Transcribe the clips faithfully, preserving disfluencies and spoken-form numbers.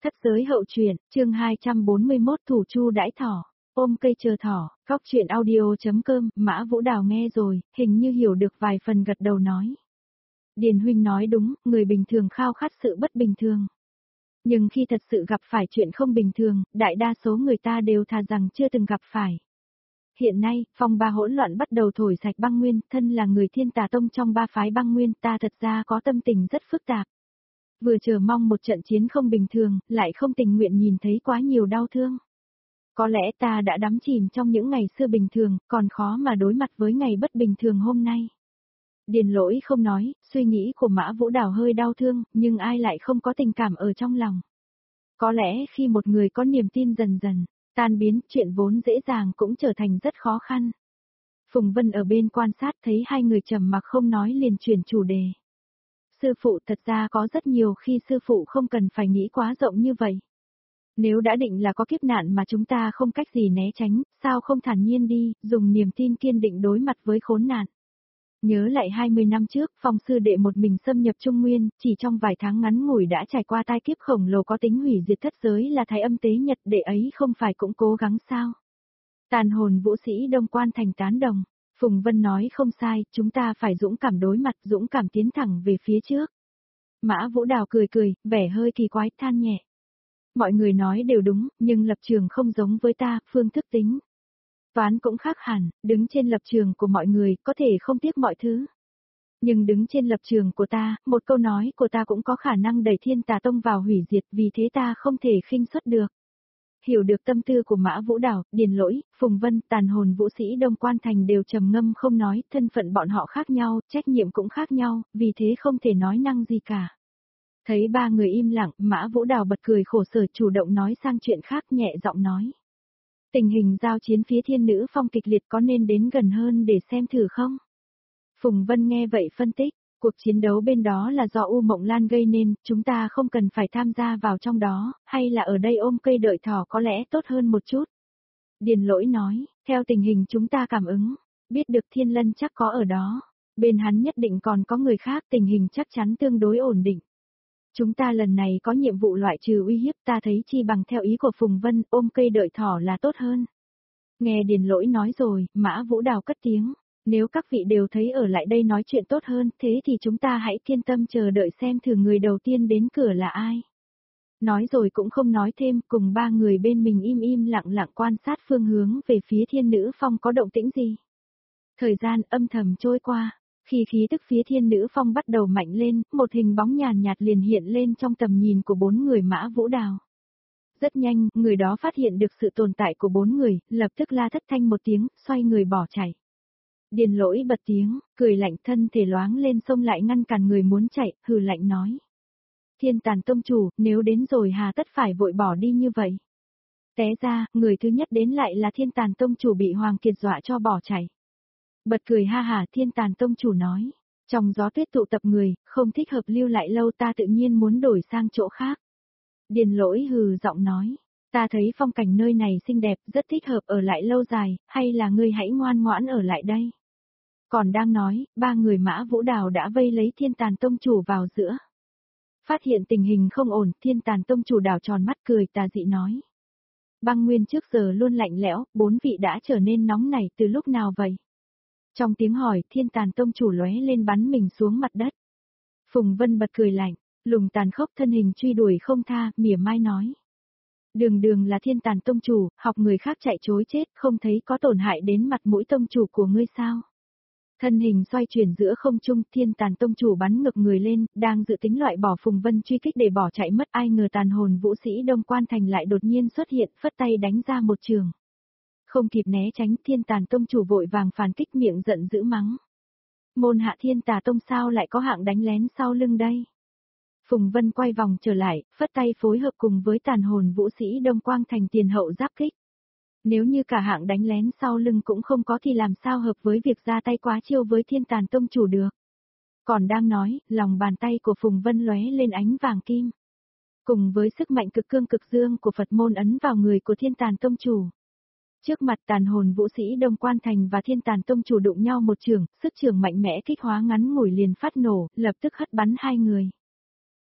Thất giới hậu truyện, chương hai trăm bốn mươi mốt thủ chu đãi thỏ, ôm cây chờ thỏ, góc truyện audio.com, Mã Vũ Đào nghe rồi, hình như hiểu được vài phần gật đầu nói. Điền huynh nói đúng, người bình thường khao khát sự bất bình thường. Nhưng khi thật sự gặp phải chuyện không bình thường, đại đa số người ta đều thà rằng chưa từng gặp phải. Hiện nay, phong ba hỗn loạn bắt đầu thổi sạch băng nguyên, thân là người Thiên Tà Tông trong ba phái băng nguyên, ta thật ra có tâm tình rất phức tạp. Vừa chờ mong một trận chiến không bình thường, lại không tình nguyện nhìn thấy quá nhiều đau thương. Có lẽ ta đã đắm chìm trong những ngày xưa bình thường, còn khó mà đối mặt với ngày bất bình thường hôm nay. Điền Lỗi không nói, suy nghĩ của Mã Vũ Đào hơi đau thương, nhưng ai lại không có tình cảm ở trong lòng. Có lẽ khi một người có niềm tin dần dần tan biến, chuyện vốn dễ dàng cũng trở thành rất khó khăn. Phùng Vân ở bên quan sát thấy hai người trầm mặc không nói liền chuyển chủ đề. Sư phụ, thật ra có rất nhiều khi sư phụ không cần phải nghĩ quá rộng như vậy. Nếu đã định là có kiếp nạn mà chúng ta không cách gì né tránh, sao không thản nhiên đi, dùng niềm tin kiên định đối mặt với khốn nạn. Nhớ lại hai mươi năm trước, Phong sư đệ một mình xâm nhập Trung Nguyên, chỉ trong vài tháng ngắn ngủi đã trải qua tai kiếp khổng lồ có tính hủy diệt thất giới là Thái Âm Tế Nhật, đệ ấy không phải cũng cố gắng sao? Tàn hồn vũ sĩ Đông Quan Thành tán đồng. Phùng Vân nói không sai, chúng ta phải dũng cảm đối mặt, dũng cảm tiến thẳng về phía trước. Mã Vũ Đào cười cười, vẻ hơi kỳ quái, than nhẹ. Mọi người nói đều đúng, nhưng lập trường không giống với ta, phương thức tính. Toán cũng khác hẳn, đứng trên lập trường của mọi người, có thể không tiếc mọi thứ. Nhưng đứng trên lập trường của ta, một câu nói của ta cũng có khả năng đẩy Thiên Tà Tông vào hủy diệt, vì thế ta không thể khinh suất được. Hiểu được tâm tư của Mã Vũ Đào, Điền Lỗi, Phùng Vân, tàn hồn vũ sĩ Đông Quan Thành đều trầm ngâm không nói, thân phận bọn họ khác nhau, trách nhiệm cũng khác nhau, vì thế không thể nói năng gì cả. Thấy ba người im lặng, Mã Vũ Đào bật cười khổ sở, chủ động nói sang chuyện khác, nhẹ giọng nói. Tình hình giao chiến phía Thiên Nữ Phong kịch liệt, có nên đến gần hơn để xem thử không? Phùng Vân nghe vậy phân tích. Cuộc chiến đấu bên đó là do U Mộng Lan gây nên, chúng ta không cần phải tham gia vào trong đó, hay là ở đây ôm cây đợi thỏ có lẽ tốt hơn một chút. Điền Lỗi nói, theo tình hình chúng ta cảm ứng, biết được Thiên Lân chắc có ở đó, bên hắn nhất định còn có người khác, tình hình chắc chắn tương đối ổn định. Chúng ta lần này có nhiệm vụ loại trừ uy hiếp, ta thấy chi bằng theo ý của Phùng Vân, ôm cây đợi thỏ là tốt hơn. Nghe Điền Lỗi nói rồi, Mã Vũ Đào cất tiếng. Nếu các vị đều thấy ở lại đây nói chuyện tốt hơn, thế thì chúng ta hãy kiên tâm chờ đợi xem thử người đầu tiên đến cửa là ai. Nói rồi cũng không nói thêm, cùng ba người bên mình im im lặng lặng quan sát phương hướng về phía Thiên Nữ Phong có động tĩnh gì. Thời gian âm thầm trôi qua, khi khí tức phía Thiên Nữ Phong bắt đầu mạnh lên, một hình bóng nhàn nhạt liền hiện lên trong tầm nhìn của bốn người Mã Vũ Đào. Rất nhanh, người đó phát hiện được sự tồn tại của bốn người, lập tức la thất thanh một tiếng, xoay người bỏ chạy. Điền Lỗi bật tiếng, cười lạnh, thân thể loáng lên xông lại ngăn cản người muốn chạy, hừ lạnh nói. Thiên Tàn Tông chủ, nếu đến rồi hà tất phải vội bỏ đi như vậy. Té ra, người thứ nhất đến lại là Thiên Tàn Tông chủ bị Hoàng Kiệt dọa cho bỏ chạy. Bật cười ha hả, Thiên Tàn Tông chủ nói. Trong gió tuyết tụ tập người, không thích hợp lưu lại lâu, ta tự nhiên muốn đổi sang chỗ khác. Điền Lỗi hừ giọng nói. Ta thấy phong cảnh nơi này xinh đẹp, rất thích hợp ở lại lâu dài, hay là ngươi hãy ngoan ngoãn ở lại đây. Còn đang nói, ba người Mã Vũ Đào đã vây lấy Thiên Tàn Tông chủ vào giữa. Phát hiện tình hình không ổn, Thiên Tàn Tông chủ đảo tròn mắt cười tà dị nói. Băng nguyên trước giờ luôn lạnh lẽo, bốn vị đã trở nên nóng nảy từ lúc nào vậy? Trong tiếng hỏi, Thiên Tàn Tông chủ lóe lên bắn mình xuống mặt đất. Phùng Vân bật cười lạnh, lùng tàn khốc thân hình truy đuổi không tha, mỉa mai nói. Đường đường là Thiên Tàn Tông chủ, học người khác chạy chối chết, không thấy có tổn hại đến mặt mũi tông chủ của ngươi sao? Thân hình xoay chuyển giữa không trung, Thiên Tàn Tông chủ bắn ngược người lên, đang dự tính loại bỏ Phùng Vân truy kích để bỏ chạy mất, ai ngờ tàn hồn vũ sĩ Đông Quan Thành lại đột nhiên xuất hiện, phất tay đánh ra một trường. Không kịp né tránh, Thiên Tàn Tông chủ vội vàng phản kích, miệng giận dữ mắng. Môn hạ Thiên Tà Tông sao lại có hạng đánh lén sau lưng đây? Phùng Vân quay vòng trở lại, phất tay phối hợp cùng với tàn hồn vũ sĩ Đông Quang Thành tiền hậu giáp kích. Nếu như cả hạng đánh lén sau lưng cũng không có thì làm sao hợp với việc ra tay quá chiêu với Thiên Tàn Tông chủ được. Còn đang nói, lòng bàn tay của Phùng Vân lóe lên ánh vàng kim. Cùng với sức mạnh cực cương cực dương của Phật môn ấn vào người của Thiên Tàn Tông chủ. Trước mặt tàn hồn vũ sĩ Đông Quan Thành và Thiên Tàn Tông chủ đụng nhau một trường, sức trường mạnh mẽ kích hóa ngắn ngủi liền phát nổ, lập tức hất bắn hai người.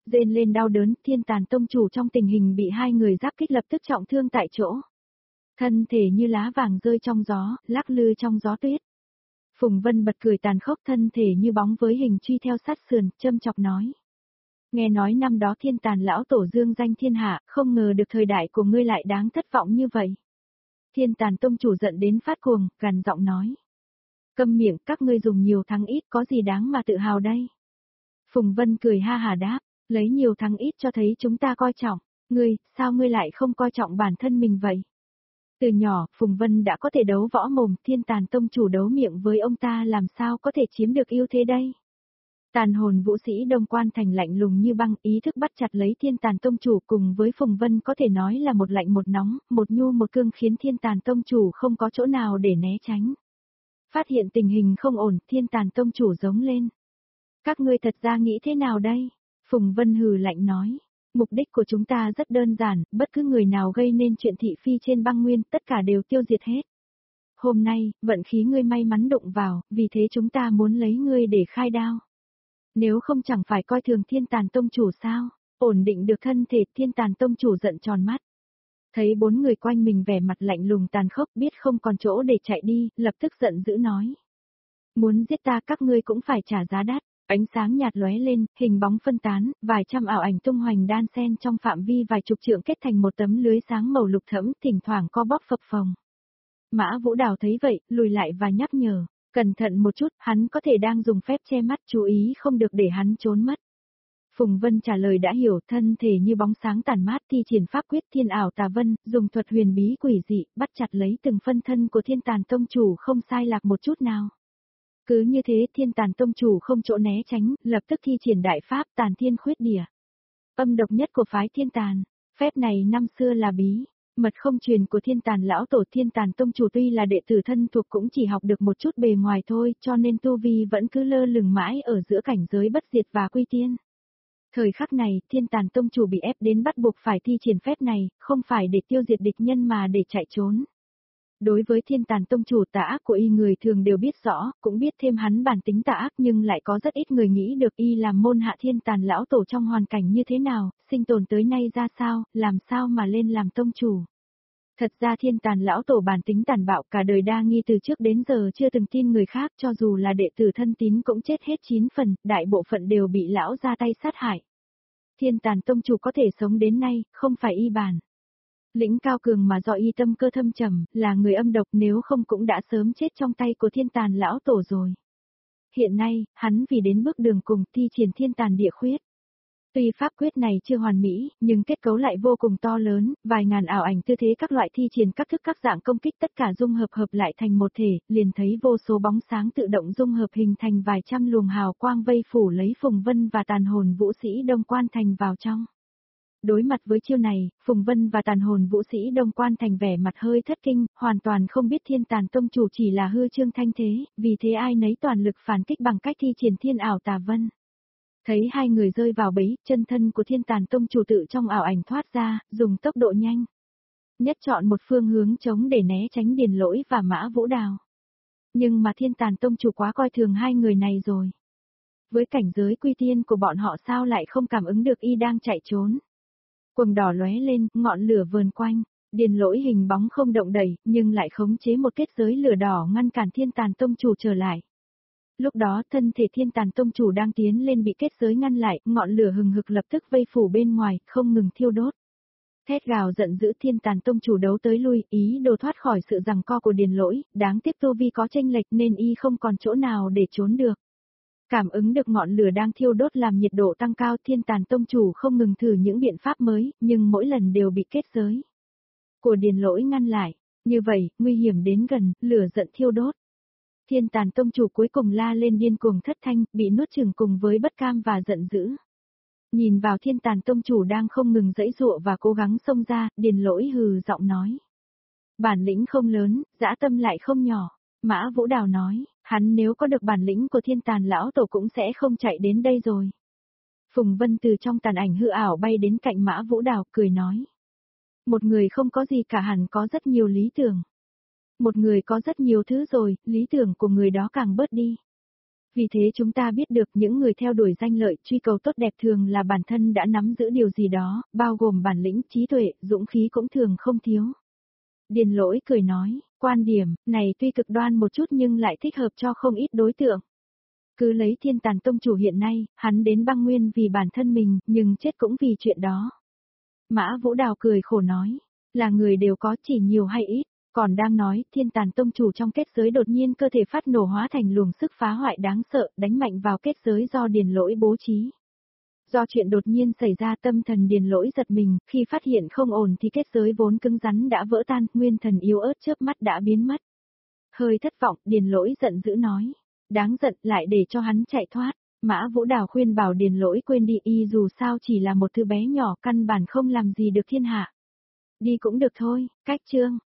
rên lên đau đớn, thiên tàn tông chủ trong tình hình bị hai người giáp kích lập tức trọng thương tại chỗ. Thân thể như lá vàng rơi trong gió, lắc lư trong gió tuyết. Phùng Vân bật cười tàn khốc, thân thể như bóng với hình truy theo sát sườn, châm chọc nói. Nghe nói năm đó thiên tàn lão tổ dương danh thiên hạ, không ngờ được thời đại của ngươi lại đáng thất vọng như vậy. Thiên tàn tông chủ giận đến phát cuồng, gằn giọng nói. Câm miệng, các ngươi dùng nhiều thắng ít có gì đáng mà tự hào đây. Phùng Vân cười ha hà đáp, lấy nhiều thắng ít cho thấy chúng ta coi trọng, ngươi, sao ngươi lại không coi trọng bản thân mình vậy? Từ nhỏ, Phùng Vân đã có thể đấu võ mồm, thiên tàn tông chủ đấu miệng với ông ta làm sao có thể chiếm được ưu thế đây? Tàn hồn vũ sĩ Đông Quan Thành lạnh lùng như băng, ý thức bắt chặt lấy thiên tàn tông chủ cùng với Phùng Vân có thể nói là một lạnh một nóng, một nhu một cương khiến thiên tàn tông chủ không có chỗ nào để né tránh. Phát hiện tình hình không ổn, thiên tàn tông chủ giống lên. Các ngươi thật ra nghĩ thế nào đây? Phùng Vân hừ lạnh nói. Mục đích của chúng ta rất đơn giản, bất cứ người nào gây nên chuyện thị phi trên băng nguyên, tất cả đều tiêu diệt hết. Hôm nay, vận khí ngươi may mắn đụng vào, vì thế chúng ta muốn lấy ngươi để khai đao. Nếu không chẳng phải coi thường thiên tàn tông chủ sao? Ổn định được thân thể, thiên tàn tông chủ giận tròn mắt. Thấy bốn người quanh mình vẻ mặt lạnh lùng tàn khốc, biết không còn chỗ để chạy đi, lập tức giận dữ nói. Muốn giết ta các ngươi cũng phải trả giá đắt. Ánh sáng nhạt lóe lên, hình bóng phân tán, vài trăm ảo ảnh tung hoành đan xen trong phạm vi vài chục trượng kết thành một tấm lưới sáng màu lục thẫm, thỉnh thoảng co bóp phập phồng. Mã Vũ Đào thấy vậy, lùi lại và nhắc nhở, cẩn thận một chút, hắn có thể đang dùng phép che mắt, chú ý không được để hắn trốn mất. Phùng Vân trả lời đã hiểu, thân thể như bóng sáng tàn mát thi triển pháp quyết thiên ảo tà vân, dùng thuật huyền bí quỷ dị, bắt chặt lấy từng phân thân của thiên tàn tông chủ không sai lạc một chút nào. Cứ như thế thiên tàn tông chủ không chỗ né tránh, lập tức thi triển đại pháp tàn thiên khuyết địa. Âm độc nhất của phái thiên tàn, phép này năm xưa là bí, mật không truyền của thiên tàn lão tổ. Thiên tàn tông chủ tuy là đệ tử thân thuộc cũng chỉ học được một chút bề ngoài thôi, cho nên tu vi vẫn cứ lơ lửng mãi ở giữa cảnh giới bất diệt và quy tiên. Thời khắc này, thiên tàn tông chủ bị ép đến bắt buộc phải thi triển phép này, không phải để tiêu diệt địch nhân mà để chạy trốn. Đối với thiên tàn tông chủ, tà ác của y người thường đều biết rõ, cũng biết thêm hắn bản tính tà ác, nhưng lại có rất ít người nghĩ được y làm môn hạ thiên tàn lão tổ trong hoàn cảnh như thế nào, sinh tồn tới nay ra sao, làm sao mà lên làm tông chủ. Thật ra thiên tàn lão tổ bản tính tàn bạo, cả đời đa nghi, từ trước đến giờ chưa từng tin người khác, cho dù là đệ tử thân tín cũng chết hết chín phần, đại bộ phận đều bị lão ra tay sát hại. Thiên tàn tông chủ có thể sống đến nay, không phải y bản lĩnh cao cường mà do y tâm cơ thâm trầm, là người âm độc, nếu không cũng đã sớm chết trong tay của thiên tàn lão tổ rồi. Hiện nay, hắn vì đến bước đường cùng thi triển thiên tàn địa khuyết. Tuy pháp quyết này chưa hoàn mỹ, nhưng kết cấu lại vô cùng to lớn, vài ngàn ảo ảnh tư thế các loại thi triển các thức các dạng công kích tất cả dung hợp hợp lại thành một thể, liền thấy vô số bóng sáng tự động dung hợp hình thành vài trăm luồng hào quang vây phủ lấy Phùng Vân và tàn hồn vũ sĩ Đông Quan Thành vào trong. Đối mặt với chiêu này, Phùng Vân và tàn hồn vũ sĩ Đông Quan Thành vẻ mặt hơi thất kinh, hoàn toàn không biết thiên tàn tông chủ chỉ là hư trương thanh thế, vì thế ai nấy toàn lực phản kích bằng cách thi triển thiên ảo tà vân. Thấy hai người rơi vào bẫy, chân thân của thiên tàn tông chủ tự trong ảo ảnh thoát ra, dùng tốc độ nhanh nhất chọn một phương hướng chống để né tránh Điền Lỗi và Mã Vũ Đào. Nhưng mà thiên tàn tông chủ quá coi thường hai người này rồi. Với cảnh giới quy tiên của bọn họ sao lại không cảm ứng được y đang chạy trốn. Quầng đỏ lóe lên, ngọn lửa vờn quanh, Điền Lỗi hình bóng không động đẩy, nhưng lại khống chế một kết giới lửa đỏ ngăn cản thiên tàn tông chủ trở lại. Lúc đó thân thể thiên tàn tông chủ đang tiến lên bị kết giới ngăn lại, ngọn lửa hừng hực lập tức vây phủ bên ngoài, không ngừng thiêu đốt. Thét gào giận dữ, thiên tàn tông chủ đấu tới lui, ý đồ thoát khỏi sự giằng co của Điền Lỗi, đáng tiếc tu vi có chênh lệch nên y không còn chỗ nào để trốn được. Cảm ứng được ngọn lửa đang thiêu đốt làm nhiệt độ tăng cao, thiên tàn tông chủ không ngừng thử những biện pháp mới, nhưng mỗi lần đều bị kết giới của Điền Lỗi ngăn lại. Như vậy, nguy hiểm đến gần, lửa giận thiêu đốt. Thiên tàn tông chủ cuối cùng la lên điên cuồng thất thanh, bị nuốt chửng cùng với bất cam và giận dữ. Nhìn vào thiên tàn tông chủ đang không ngừng giãy giụa và cố gắng xông ra, Điền Lỗi hừ giọng nói. Bản lĩnh không lớn, dã tâm lại không nhỏ. Mã Vũ Đào nói, hắn nếu có được bản lĩnh của thiên tàn lão tổ cũng sẽ không chạy đến đây rồi. Phùng Vân từ trong tàn ảnh hư ảo bay đến cạnh Mã Vũ Đào, cười nói. Một người không có gì cả hẳn có rất nhiều lý tưởng. Một người có rất nhiều thứ rồi, lý tưởng của người đó càng bớt đi. Vì thế chúng ta biết được những người theo đuổi danh lợi, truy cầu tốt đẹp thường là bản thân đã nắm giữ điều gì đó, bao gồm bản lĩnh, trí tuệ, dũng khí cũng thường không thiếu. Điền Lỗi cười nói, quan điểm này tuy cực đoan một chút nhưng lại thích hợp cho không ít đối tượng. Cứ lấy Thiên Tàn Tông chủ hiện nay, hắn đến băng nguyên vì bản thân mình, nhưng chết cũng vì chuyện đó. Mã Vũ Đào cười khổ nói, là người đều có, chỉ nhiều hay ít. Còn đang nói, Thiên Tàn Tông chủ trong kết giới đột nhiên cơ thể phát nổ hóa thành luồng sức phá hoại đáng sợ, đánh mạnh vào kết giới do Điền Lỗi bố trí. Do chuyện đột nhiên xảy ra, tâm thần Điền Lỗi giật mình, khi phát hiện không ổn thì kết giới vốn cứng rắn đã vỡ tan, nguyên thần yếu ớt chớp mắt đã biến mất. Hơi thất vọng, Điền Lỗi giận dữ nói, đáng giận, lại để cho hắn chạy thoát. Mã Vũ Đào khuyên bảo Điền Lỗi quên đi, y dù sao chỉ là một thứ bé nhỏ, căn bản không làm gì được thiên hạ. Đi cũng được thôi, cách chương.